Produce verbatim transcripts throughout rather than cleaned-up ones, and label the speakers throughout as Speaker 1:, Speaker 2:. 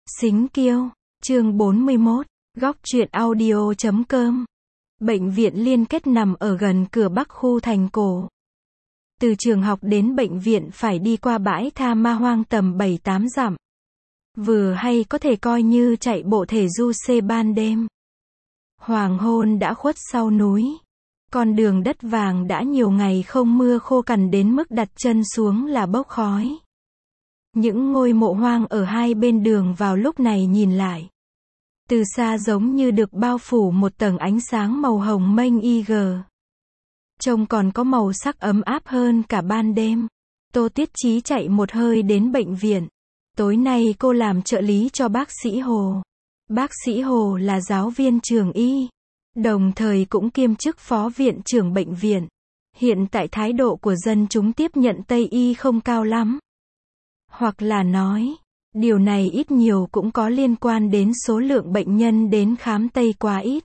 Speaker 1: Xính Kiêu, chương bốn mươi mốt, góc truyện audio chấm com. Bệnh viện liên kết nằm ở gần cửa Bắc khu thành cổ. Từ trường học đến bệnh viện phải đi qua bãi tha ma hoang tầm bảy tám dặm. Vừa hay có thể coi như chạy bộ thể du xe ban đêm. Hoàng hôn đã khuất sau núi. Con đường đất vàng đã nhiều ngày không mưa khô cằn đến mức đặt chân xuống là bốc khói. Những ngôi mộ hoang ở hai bên đường vào lúc này nhìn lại. Từ xa giống như được bao phủ một tầng ánh sáng màu hồng mênh y gờ. Trông còn có màu sắc ấm áp hơn cả ban đêm. Tô Tiết Chí chạy một hơi đến bệnh viện. Tối nay cô làm trợ lý cho bác sĩ Hồ. Bác sĩ Hồ là giáo viên trường y, đồng thời cũng kiêm chức phó viện trưởng bệnh viện. Hiện tại thái độ của dân chúng tiếp nhận Tây y không cao lắm. Hoặc là nói, điều này ít nhiều cũng có liên quan đến số lượng bệnh nhân đến khám Tây quá ít.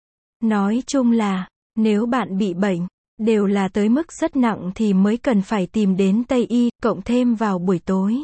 Speaker 1: Nói chung là, nếu bạn bị bệnh, đều là tới mức rất nặng thì mới cần phải tìm đến Tây y, cộng thêm vào buổi tối.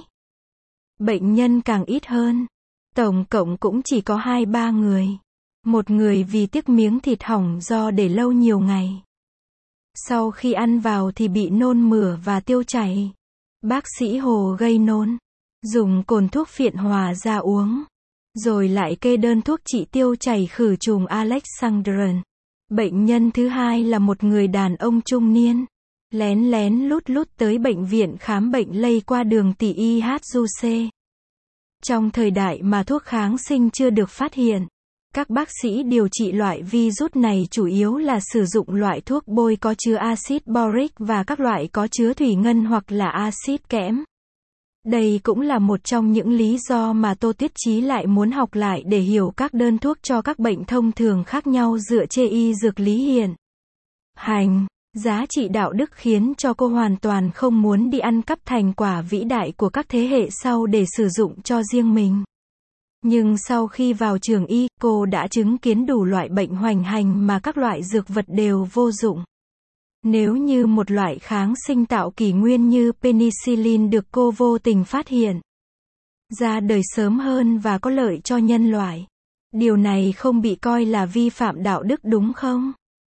Speaker 1: Bệnh nhân càng ít hơn. Tổng cộng cũng chỉ có hai ba người. Một người vì tiếc miếng thịt hỏng do để lâu nhiều ngày. Sau khi ăn vào thì bị nôn mửa và tiêu chảy. Bác sĩ Hồ gây nôn. Dùng cồn thuốc phiện hòa ra uống. Rồi lại kê đơn thuốc trị tiêu chảy khử trùng Alexandrin. Bệnh nhân thứ hai là một người đàn ông trung niên. Lén lén lút lút tới bệnh viện khám bệnh lây qua đường tỉ i hát du xê. Trong thời đại mà thuốc kháng sinh chưa được phát hiện, các bác sĩ điều trị loại virus này chủ yếu là sử dụng loại thuốc bôi có chứa axit boric và các loại có chứa thủy ngân hoặc là axit kẽm. Đây cũng là một trong những lý do mà Tô Tiết Chí lại muốn học lại để hiểu các đơn thuốc cho các bệnh thông thường khác nhau dựa trên y dược lý hiện hành. Giá trị đạo đức khiến cho cô hoàn toàn không muốn đi ăn cắp thành quả vĩ đại của các thế hệ sau để sử dụng cho riêng mình. Nhưng sau khi vào trường y, cô đã chứng kiến đủ loại bệnh hoành hành mà các loại dược vật đều vô dụng. Nếu như một loại kháng sinh tạo kỷ nguyên như penicillin được cô vô tình phát hiện ra đời sớm hơn và có lợi cho nhân loại, điều này không bị coi là vi phạm đạo đức đúng không?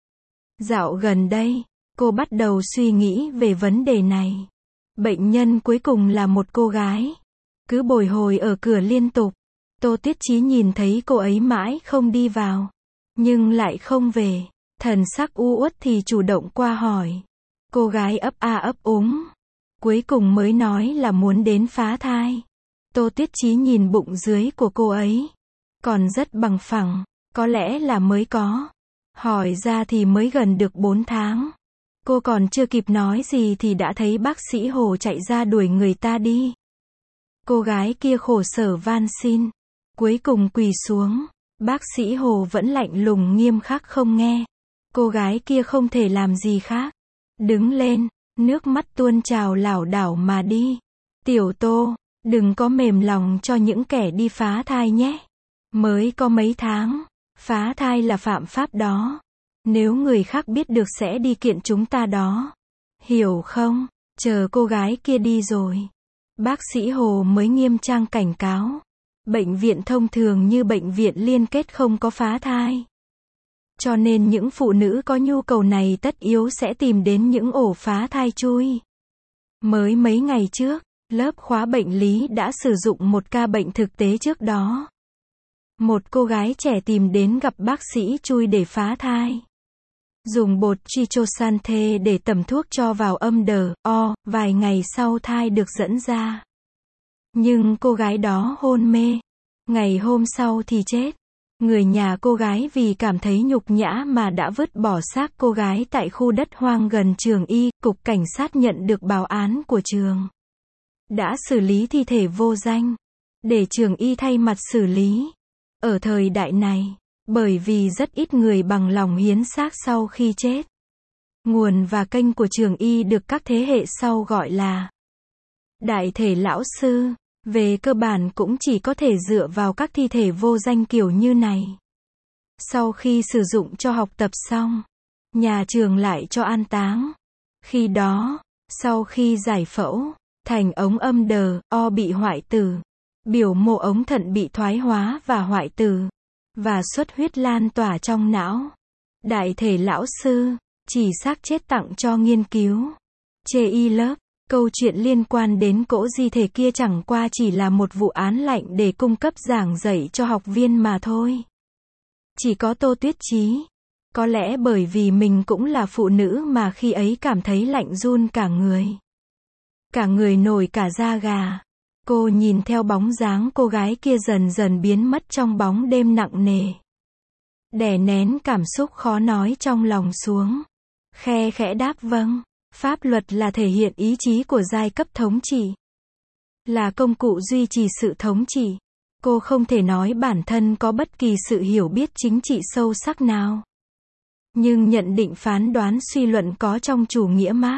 Speaker 1: Dạo gần đây, cô bắt đầu suy nghĩ về vấn đề này. Bệnh nhân cuối cùng là một cô gái. Cứ bồi hồi ở cửa liên tục. Tô Tiết Chí nhìn thấy cô ấy mãi không đi vào. Nhưng lại không về. Thần sắc u uất thì chủ động qua hỏi. Cô gái ấp a ấp úng. Cuối cùng mới nói là muốn đến phá thai. Tô Tiết Chí nhìn bụng dưới của cô ấy. Còn rất bằng phẳng. Có lẽ là mới có. Hỏi ra thì mới gần được bốn tháng. Cô còn chưa kịp nói gì thì đã thấy bác sĩ Hồ chạy ra đuổi người ta đi. Cô gái kia khổ sở van xin. Cuối cùng quỳ xuống. Bác sĩ Hồ vẫn lạnh lùng nghiêm khắc không nghe. Cô gái kia không thể làm gì khác. Đứng lên, nước mắt tuôn trào lảo đảo mà đi. Tiểu Tô, đừng có mềm lòng cho những kẻ đi phá thai nhé. Mới có mấy tháng, phá thai là phạm pháp đó. Nếu người khác biết được sẽ đi kiện chúng ta đó. Hiểu không? Chờ cô gái kia đi rồi. Bác sĩ Hồ mới nghiêm trang cảnh cáo. Bệnh viện thông thường như bệnh viện liên kết không có phá thai. Cho nên những phụ nữ có nhu cầu này tất yếu sẽ tìm đến những ổ phá thai chui. Mới mấy ngày trước, lớp khóa bệnh lý đã sử dụng một ca bệnh thực tế trước đó. Một cô gái trẻ tìm đến gặp bác sĩ chui để phá thai. Dùng bột Chitrosanthe để tẩm thuốc cho vào âm đờ, o, vài ngày sau thai được dẫn ra. Nhưng cô gái đó hôn mê. Ngày hôm sau thì chết. Người nhà cô gái vì cảm thấy nhục nhã mà đã vứt bỏ xác cô gái tại khu đất hoang gần trường y, cục cảnh sát nhận được báo án của trường. Đã xử lý thi thể vô danh. Để trường y thay mặt xử lý. Ở thời đại này, bởi vì rất ít người bằng lòng hiến xác sau khi chết. Nguồn và kênh của trường y được các thế hệ sau gọi là đại thể lão sư. Về cơ bản cũng chỉ có thể dựa vào các thi thể vô danh kiểu như này. Sau khi sử dụng cho học tập xong, nhà trường lại cho an táng. Khi đó, sau khi giải phẫu, thành ống âm đờ, o bị hoại tử. Biểu mô ống thận bị thoái hóa và hoại tử, và xuất huyết lan tỏa trong não. Đại thể lão sư, chỉ xác chết tặng cho nghiên cứu. Chê y lớp, câu chuyện liên quan đến cỗ di thể kia chẳng qua chỉ là một vụ án lạnh để cung cấp giảng dạy cho học viên mà thôi. Chỉ có Tô Tuyết Chí. Có lẽ bởi vì mình cũng là phụ nữ mà khi ấy cảm thấy lạnh run cả người. Cả người nổi cả da gà. Cô nhìn theo bóng dáng cô gái kia dần dần biến mất trong bóng đêm nặng nề. Đè nén cảm xúc khó nói trong lòng xuống. Khe khẽ đáp vâng. Pháp luật là thể hiện ý chí của giai cấp thống trị. Là công cụ duy trì sự thống trị. Cô không thể nói bản thân có bất kỳ sự hiểu biết chính trị sâu sắc nào. Nhưng nhận định phán đoán suy luận có trong chủ nghĩa Mác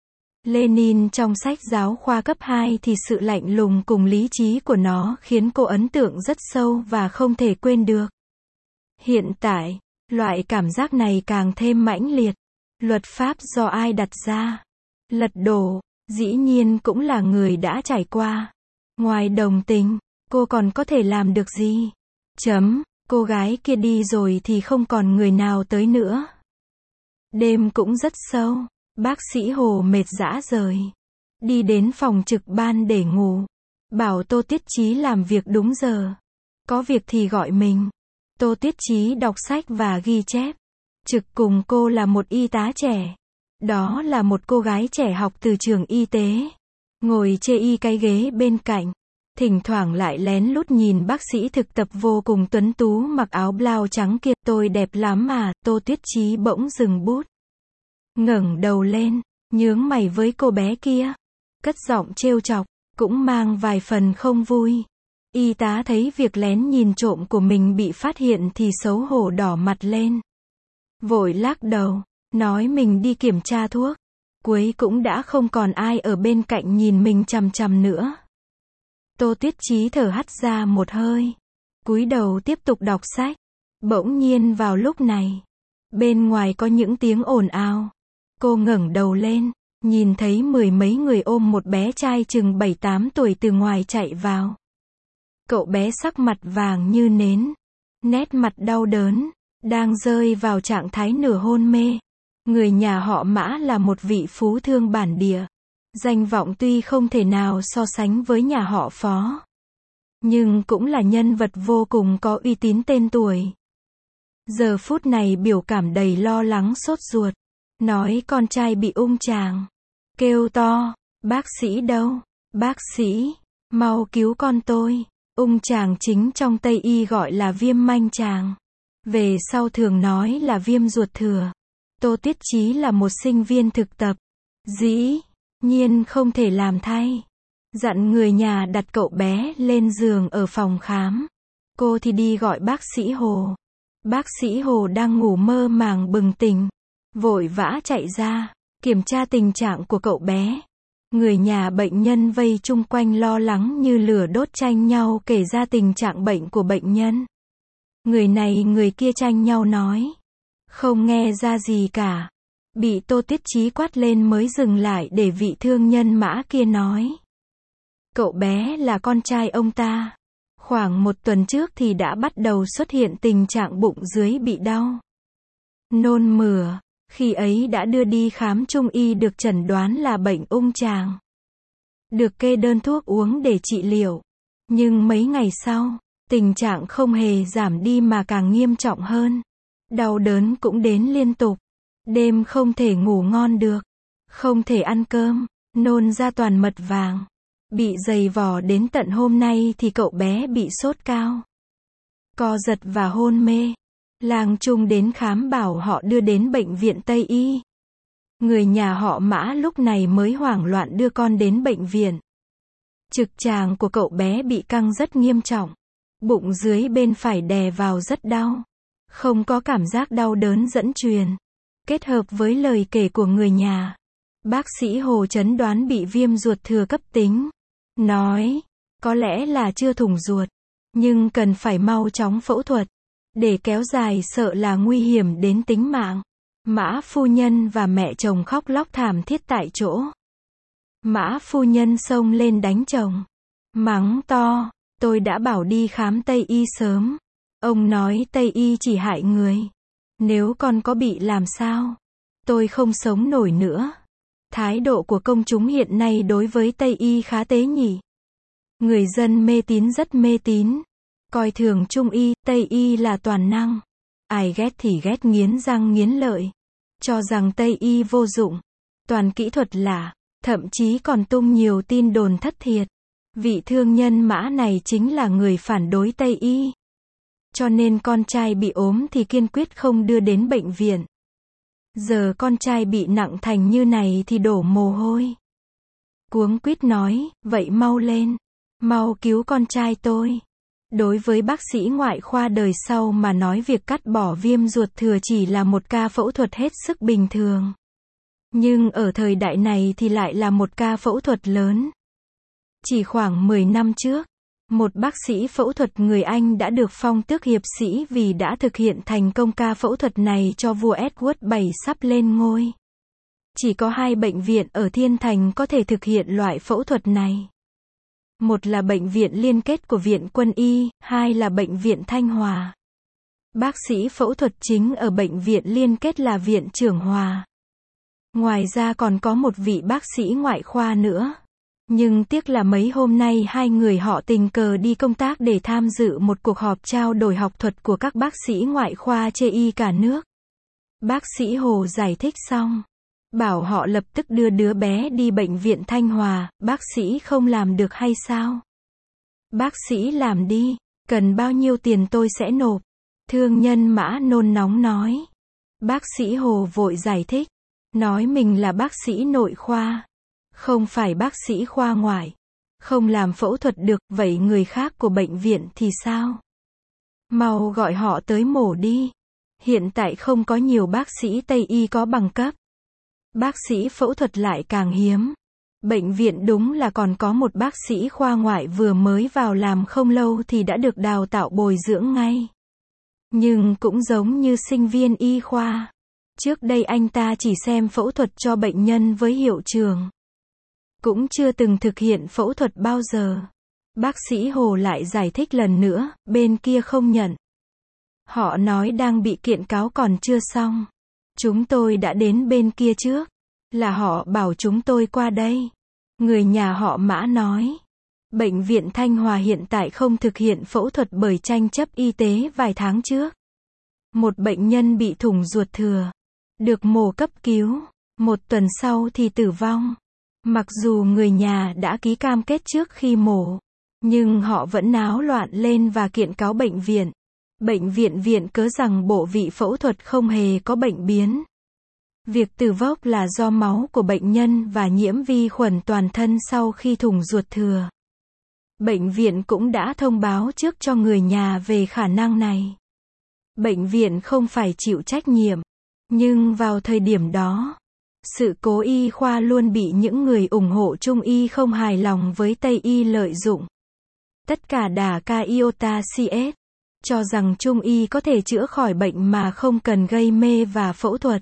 Speaker 1: Lênin trong sách giáo khoa cấp hai thì sự lạnh lùng cùng lý trí của nó khiến cô ấn tượng rất sâu và không thể quên được. Hiện tại, loại cảm giác này càng thêm mãnh liệt. Luật pháp do ai đặt ra? Lật đổ, dĩ nhiên cũng là người đã trải qua. Ngoài đồng tình, cô còn có thể làm được gì? Chấm, cô gái kia đi rồi thì không còn người nào tới nữa. Đêm cũng rất sâu, bác sĩ Hồ mệt rã rời. Đi đến phòng trực ban để ngủ. Bảo Tô Tuyết Chí làm việc đúng giờ. Có việc thì gọi mình. Tô Tuyết Chí đọc sách và ghi chép. Trực cùng cô là một y tá trẻ. Đó là một cô gái trẻ học từ trường y tế. Ngồi chê y cái ghế bên cạnh. Thỉnh thoảng lại lén lút nhìn bác sĩ thực tập vô cùng tuấn tú mặc áo blau trắng kia. Tôi đẹp lắm mà, Tô Tuyết Chí bỗng dừng bút. Ngẩng đầu lên, nhướng mày với cô bé kia. Cất giọng trêu chọc, cũng mang vài phần không vui. Y tá thấy việc lén nhìn trộm của mình bị phát hiện thì xấu hổ đỏ mặt lên. Vội lắc đầu, nói mình đi kiểm tra thuốc. Cuối cũng đã không còn ai ở bên cạnh nhìn mình chằm chằm nữa. Tô Tuyết Chí thở hắt ra một hơi. Cúi đầu tiếp tục đọc sách. Bỗng nhiên vào lúc này, bên ngoài có những tiếng ồn ào. Cô ngẩng đầu lên, nhìn thấy mười mấy người ôm một bé trai chừng bảy tám tuổi từ ngoài chạy vào. Cậu bé sắc mặt vàng như nến, nét mặt đau đớn, đang rơi vào trạng thái nửa hôn mê. Người nhà họ Mã là một vị phú thương bản địa. Danh vọng tuy không thể nào so sánh với nhà họ Phó, nhưng cũng là nhân vật vô cùng có uy tín tên tuổi. Giờ phút này biểu cảm đầy lo lắng sốt ruột. Nói con trai bị ung tràng. Kêu to, bác sĩ đâu? Bác sĩ, mau cứu con tôi. Ung tràng chính trong Tây y gọi là viêm manh tràng. Về sau thường nói là viêm ruột thừa. Tô Tuyết Chí là một sinh viên thực tập. Dĩ nhiên không thể làm thay. Dặn người nhà đặt cậu bé lên giường ở phòng khám. Cô thì đi gọi bác sĩ Hồ. Bác sĩ Hồ đang ngủ mơ màng bừng tỉnh. Vội vã chạy ra, kiểm tra tình trạng của cậu bé. Người nhà bệnh nhân vây chung quanh lo lắng như lửa đốt tranh nhau kể ra tình trạng bệnh của bệnh nhân. Người này người kia tranh nhau nói. Không nghe ra gì cả. Bị Tô Tuyết Chí quát lên mới dừng lại để vị thương nhân Mã kia nói. Cậu bé là con trai ông ta. Khoảng một tuần trước thì đã bắt đầu xuất hiện tình trạng bụng dưới bị đau, nôn mửa. Khi ấy đã đưa đi khám trung y được chẩn đoán là bệnh ung tràng. Được kê đơn thuốc uống để trị liệu. Nhưng mấy ngày sau, tình trạng không hề giảm đi mà càng nghiêm trọng hơn. Đau đớn cũng đến liên tục. Đêm không thể ngủ ngon được. Không thể ăn cơm. Nôn ra toàn mật vàng. Bị giày vò đến tận hôm nay thì cậu bé bị sốt cao, co giật và hôn mê. Làng chung đến khám bảo họ đưa đến bệnh viện Tây Y. Người nhà họ Mã lúc này mới hoảng loạn đưa con đến bệnh viện. Trực tràng của cậu bé bị căng rất nghiêm trọng. Bụng dưới bên phải đè vào rất đau. Không có cảm giác đau đớn dẫn truyền. Kết hợp với lời kể của người nhà, bác sĩ Hồ chẩn đoán bị viêm ruột thừa cấp tính. Nói, có lẽ là chưa thủng ruột, nhưng cần phải mau chóng phẫu thuật. Để kéo dài sợ là nguy hiểm đến tính mạng. Mã phu nhân và mẹ chồng khóc lóc thảm thiết tại chỗ. Mã phu nhân xông lên đánh chồng. Mắng to, Tôi đã bảo đi khám Tây y sớm. Ông nói Tây y chỉ hại người. Nếu con có bị làm sao? Tôi không sống nổi nữa. Thái độ của công chúng hiện nay đối với Tây y khá tế nhỉ. Người dân mê tín rất mê tín. Coi thường Trung y, Tây y là toàn năng. Ai ghét thì ghét nghiến răng nghiến lợi. Cho rằng Tây y vô dụng. Toàn kỹ thuật lạ. Thậm chí còn tung nhiều tin đồn thất thiệt. Vị thương nhân Mã này chính là người phản đối Tây y. Cho nên con trai bị ốm thì kiên quyết không đưa đến bệnh viện. Giờ con trai bị nặng thành như này thì đổ mồ hôi. Cuống quýt nói, vậy mau lên. Mau cứu con trai tôi. Đối với bác sĩ ngoại khoa đời sau mà nói việc cắt bỏ viêm ruột thừa chỉ là một ca phẫu thuật hết sức bình thường. Nhưng ở thời đại này thì lại là một ca phẫu thuật lớn. Chỉ khoảng mười năm trước, một bác sĩ phẫu thuật người Anh đã được phong tước hiệp sĩ vì đã thực hiện thành công ca phẫu thuật này cho vua Edward bảy sắp lên ngôi. Chỉ có hai bệnh viện ở Thiên Thành có thể thực hiện loại phẫu thuật này. Một là bệnh viện liên kết của Viện Quân y, hai là bệnh viện Thanh Hòa. Bác sĩ phẫu thuật chính ở bệnh viện liên kết là Viện Trưởng Hòa. Ngoài ra còn có một vị bác sĩ ngoại khoa nữa. Nhưng tiếc là mấy hôm nay hai người họ tình cờ đi công tác để tham dự một cuộc họp trao đổi học thuật của các bác sĩ ngoại khoa chê y cả nước. Bác sĩ Hồ giải thích xong. Bảo họ lập tức đưa đứa bé đi bệnh viện Thanh Hòa, bác sĩ không làm được hay sao? Bác sĩ làm đi, cần bao nhiêu tiền tôi sẽ nộp. Thương nhân Mã nôn nóng nói. Bác sĩ Hồ vội giải thích. Nói mình là bác sĩ nội khoa. Không phải bác sĩ khoa ngoại. Không làm phẫu thuật được, vậy người khác của bệnh viện thì sao? Mau gọi họ tới mổ đi. Hiện tại không có nhiều bác sĩ Tây y có bằng cấp. Bác sĩ phẫu thuật lại càng hiếm. Bệnh viện đúng là còn có một bác sĩ khoa ngoại vừa mới vào làm không lâu thì đã được đào tạo bồi dưỡng ngay. Nhưng cũng giống như sinh viên y khoa. Trước đây anh ta chỉ xem phẫu thuật cho bệnh nhân với hiệu trường. Cũng chưa từng thực hiện phẫu thuật bao giờ. Bác sĩ Hồ lại giải thích lần nữa, bên kia không nhận. Họ nói đang bị kiện cáo còn chưa xong. Chúng tôi đã đến bên kia trước. Là họ bảo chúng tôi qua đây. Người nhà họ Mã nói. Bệnh viện Thanh Hòa hiện tại không thực hiện phẫu thuật bởi tranh chấp y tế vài tháng trước. Một bệnh nhân bị thủng ruột thừa. Được mổ cấp cứu. Một tuần sau thì tử vong. Mặc dù người nhà đã ký cam kết trước khi mổ. Nhưng họ vẫn náo loạn lên và kiện cáo bệnh viện. Bệnh viện viện cớ rằng bộ vị phẫu thuật không hề có bệnh biến. Việc tử vong là do máu của bệnh nhân và nhiễm vi khuẩn toàn thân sau khi thủng ruột thừa. Bệnh viện cũng đã thông báo trước cho người nhà về khả năng này. Bệnh viện không phải chịu trách nhiệm. Nhưng vào thời điểm đó, sự cố y khoa luôn bị những người ủng hộ Trung y không hài lòng với Tây y lợi dụng. Tất cả đà ca iota cs. Cho rằng Trung y có thể chữa khỏi bệnh mà không cần gây mê và phẫu thuật.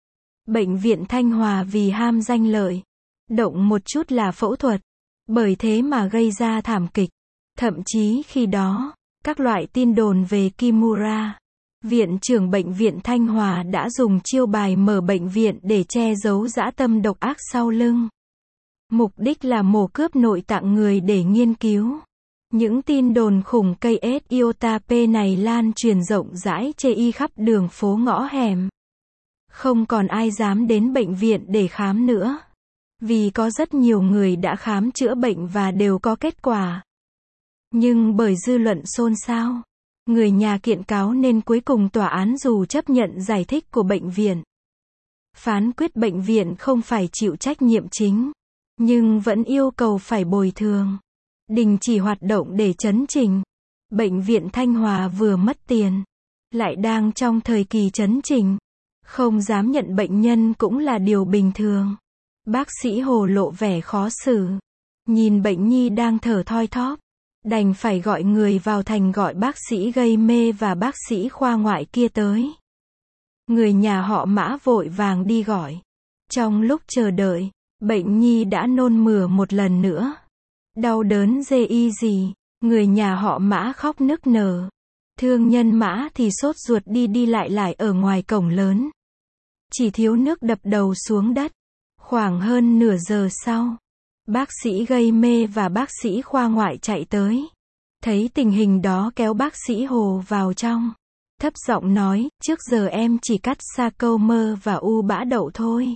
Speaker 1: Bệnh viện Thanh Hòa vì ham danh lợi. Động một chút là phẫu thuật. Bởi thế mà gây ra thảm kịch. Thậm chí khi đó, các loại tin đồn về Kimura. Viện trưởng bệnh viện Thanh Hòa đã dùng chiêu bài mở bệnh viện để che giấu dã tâm độc ác sau lưng. Mục đích là mổ cướp nội tạng người để nghiên cứu. Những tin đồn khủng cây S iota P này lan truyền rộng rãi chê y khắp đường phố ngõ hẻm. Không còn ai dám đến bệnh viện để khám nữa. Vì có rất nhiều người đã khám chữa bệnh và đều có kết quả. Nhưng bởi dư luận xôn xao, người nhà kiện cáo nên cuối cùng tòa án dù chấp nhận giải thích của bệnh viện. Phán quyết bệnh viện không phải chịu trách nhiệm chính, nhưng vẫn yêu cầu phải bồi thường. Đình chỉ hoạt động để chấn chỉnh. Bệnh viện Thanh Hòa vừa mất tiền, lại đang trong thời kỳ chấn chỉnh. Không dám nhận bệnh nhân cũng là điều bình thường. Bác sĩ Hồ lộ vẻ khó xử. Nhìn bệnh nhi đang thở thoi thóp. Đành phải gọi người vào thành gọi bác sĩ gây mê và bác sĩ khoa ngoại kia tới. Người nhà họ Mã vội vàng đi gọi. Trong lúc chờ đợi, bệnh nhi đã nôn mửa một lần nữa. Đau đớn dê y gì. Người nhà họ Mã khóc nức nở. Thương nhân Mã thì sốt ruột đi đi lại lại ở ngoài cổng lớn. Chỉ thiếu nước đập đầu xuống đất. Khoảng hơn nửa giờ sau, bác sĩ gây mê và bác sĩ khoa ngoại chạy tới. Thấy tình hình đó kéo bác sĩ Hồ vào trong. Thấp giọng nói, trước giờ em chỉ cắt sarcoma và u bã đậu thôi.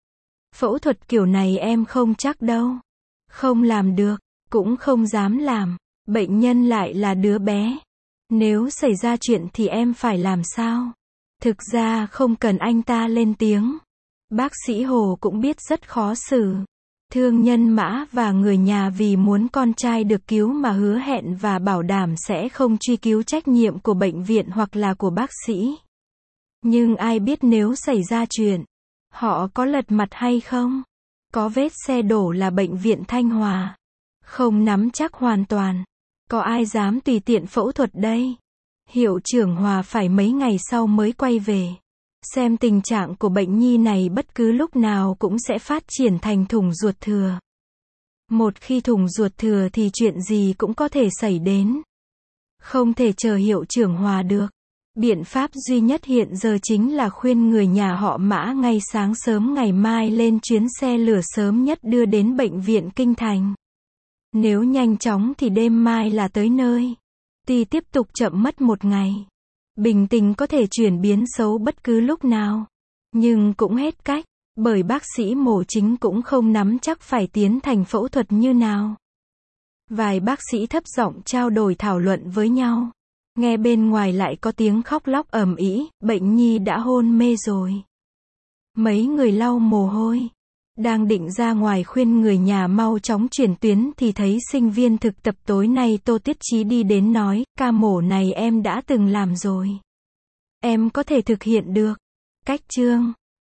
Speaker 1: Phẫu thuật kiểu này em không chắc đâu. Không làm được, cũng không dám làm. Bệnh nhân lại là đứa bé. Nếu xảy ra chuyện thì em phải làm sao? Thực ra không cần anh ta lên tiếng. Bác sĩ Hồ cũng biết rất khó xử. Thương nhân Mã và người nhà vì muốn con trai được cứu mà hứa hẹn và bảo đảm sẽ không truy cứu trách nhiệm của bệnh viện hoặc là của bác sĩ. Nhưng ai biết nếu xảy ra chuyện, họ có lật mặt hay không? Có vết xe đổ là bệnh viện Thanh Hòa. Không nắm chắc hoàn toàn. Có ai dám tùy tiện phẫu thuật đây? Hiệu trưởng Hòa phải mấy ngày sau mới quay về. Xem tình trạng của bệnh nhi này bất cứ lúc nào cũng sẽ phát triển thành thủng ruột thừa. Một khi thủng ruột thừa thì chuyện gì cũng có thể xảy đến. Không thể chờ hiệu trưởng Hòa được. Biện pháp duy nhất hiện giờ chính là khuyên người nhà họ Mã ngay sáng sớm ngày mai lên chuyến xe lửa sớm nhất đưa đến bệnh viện Kinh Thành. Nếu nhanh chóng thì đêm mai là tới nơi. Tuy tiếp tục chậm mất một ngày. Bình tình có thể chuyển biến xấu bất cứ lúc nào. Nhưng cũng hết cách, bởi bác sĩ mổ chính cũng không nắm chắc phải tiến hành phẫu thuật như nào. Vài bác sĩ thấp giọng trao đổi thảo luận với nhau. Nghe bên ngoài lại có tiếng khóc lóc ầm ĩ, bệnh nhi đã hôn mê rồi. Mấy người lau mồ hôi. Đang định ra ngoài khuyên người nhà mau chóng chuyển tuyến thì thấy sinh viên thực tập tối nay Tô Tiết Chí đi đến nói, ca mổ này em đã từng làm rồi. Em có thể thực hiện được. Cách chương